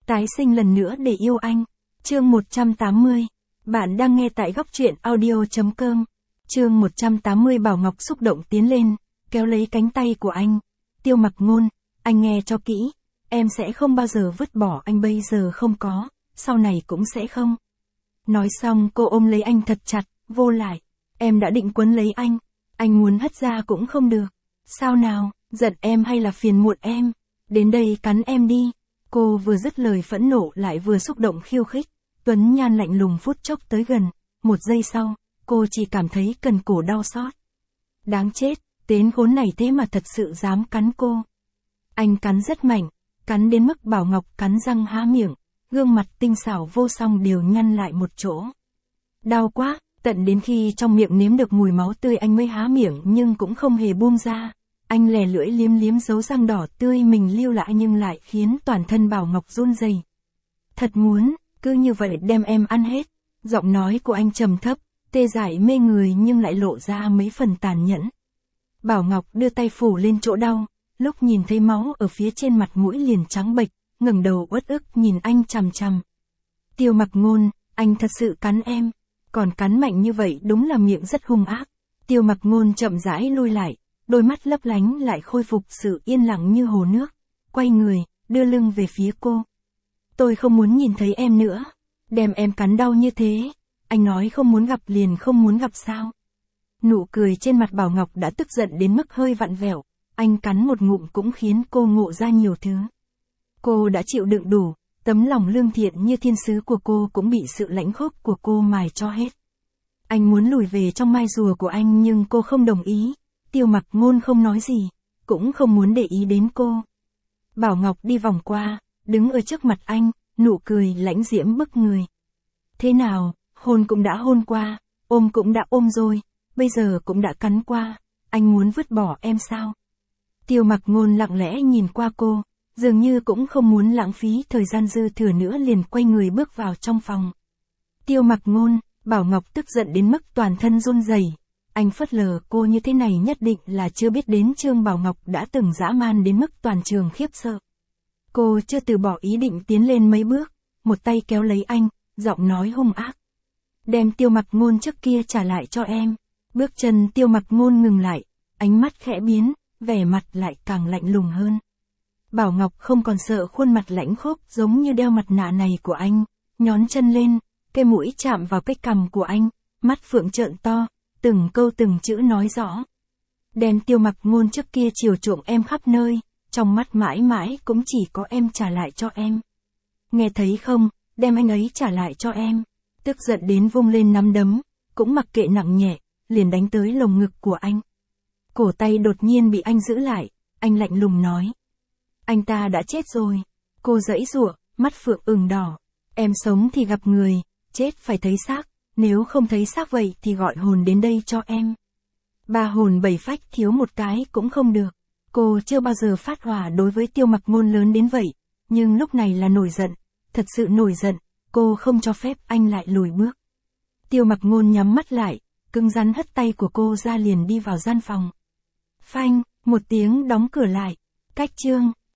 Tái sinh lần nữa để yêu anh. Chương 180. Bạn đang nghe tại góc truyện audio.com. Chương 180. Bảo Ngọc xúc động tiến lên, kéo lấy cánh tay của anh. Tiêu Mặc Ngôn, anh nghe cho kỹ, em sẽ không bao giờ vứt bỏ anh, bây giờ không có, sau này cũng sẽ không. Nói xong cô ôm lấy anh thật chặt, vô lại. Em đã định quấn lấy anh muốn hất ra cũng không được. Sao nào, giận em hay là phiền muộn em? Đến đây cắn em đi. Cô vừa dứt lời phẫn nộ lại vừa xúc động khiêu khích. Tuấn Nhan lạnh lùng phút chốc tới gần. Một giây sau, cô chỉ cảm thấy cần cổ đau xót. Đáng chết, tên khốn này thế mà thật sự dám cắn cô. Anh cắn rất mạnh, cắn đến mức Bảo Ngọc cắn răng há miệng, gương mặt tinh xảo vô song đều nhăn lại một chỗ. Đau quá, tận đến khi trong miệng nếm được mùi máu tươi anh mới há miệng nhưng cũng không hề buông ra. Anh lè lưỡi liếm liếm dấu răng đỏ tươi mình lưu lại nhưng lại khiến toàn thân Bảo Ngọc run rẩy. Thật muốn, cứ như vậy đem em ăn hết. Giọng nói của anh trầm thấp, tê dại mê người nhưng lại lộ ra mấy phần tàn nhẫn. Bảo Ngọc đưa tay phủ lên chỗ đau, lúc nhìn thấy máu ở phía trên mặt mũi liền trắng bệch, ngẩng đầu uất ức nhìn anh chằm chằm. Tiêu Mặc Ngôn, anh thật sự cắn em, còn cắn mạnh như vậy đúng là miệng rất hung ác. Tiêu Mặc Ngôn chậm rãi lui lại, đôi mắt lấp lánh lại khôi phục sự yên lặng như hồ nước, quay người, đưa lưng về phía cô. Tôi không muốn nhìn thấy em nữa, đem em cắn đau như thế, anh nói không muốn gặp liền không muốn gặp sao? Nụ cười trên mặt Bảo Ngọc đã tức giận đến mức hơi vặn vẹo, anh cắn một ngụm cũng khiến cô ngộ ra nhiều thứ. Cô đã chịu đựng đủ, tấm lòng lương thiện như thiên sứ của cô cũng bị sự lãnh khốc của cô mài cho hết. Anh muốn lùi về trong mai rùa của anh nhưng cô không đồng ý. Tiêu Mặc Ngôn không nói gì, cũng không muốn để ý đến cô. Bảo Ngọc đi vòng qua, đứng ở trước mặt anh, nụ cười lãnh diễm bức người. Thế nào, hôn cũng đã hôn qua, ôm cũng đã ôm rồi, bây giờ cũng đã cắn qua, anh muốn vứt bỏ em sao? Tiêu Mặc Ngôn lặng lẽ nhìn qua cô, dường như cũng không muốn lãng phí thời gian dư thừa nữa liền quay người bước vào trong phòng. Tiêu Mặc Ngôn, Bảo Ngọc tức giận đến mức toàn thân run rẩy. Anh phớt lờ cô như thế này nhất định là chưa biết đến Trương Bảo Ngọc đã từng dã man đến mức toàn trường khiếp sợ. Cô chưa từ bỏ ý định tiến lên mấy bước, một tay kéo lấy anh, giọng nói hung ác. Đem Tiêu Mặc Ngôn trước kia trả lại cho em. Bước chân Tiêu Mặc Ngôn ngừng lại, ánh mắt khẽ biến, vẻ mặt lại càng lạnh lùng hơn. Bảo Ngọc không còn sợ khuôn mặt lãnh khốc giống như đeo mặt nạ này của anh, nhón chân lên, cái mũi chạm vào cái cằm của anh, mắt phượng trợn to. Từng câu từng chữ nói rõ. Đem Tiêu Mặc Ngôn trước kia chiều chuộng em khắp nơi, trong mắt mãi mãi cũng chỉ có em trả lại cho em. Nghe thấy không, đem anh ấy trả lại cho em. Tức giận đến vung lên nắm đấm, cũng mặc kệ nặng nhẹ, liền đánh tới lồng ngực của anh. Cổ tay đột nhiên bị anh giữ lại, anh lạnh lùng nói. Anh ta đã chết rồi. Cô giãy giụa, mắt phượng ửng đỏ. Em sống thì gặp người, chết phải thấy xác. Nếu không thấy xác vậy thì gọi hồn đến đây cho em. 3 hồn 7 phách thiếu một cái cũng không được. Cô chưa bao giờ phát hỏa đối với Tiêu Mặc Ngôn lớn đến vậy. Nhưng lúc này là nổi giận. Thật sự nổi giận. Cô không cho phép anh lại lùi bước. Tiêu Mặc Ngôn nhắm mắt lại. Cứng rắn hất tay của cô ra liền đi vào gian phòng. Phanh, một tiếng đóng cửa lại. Cách chương.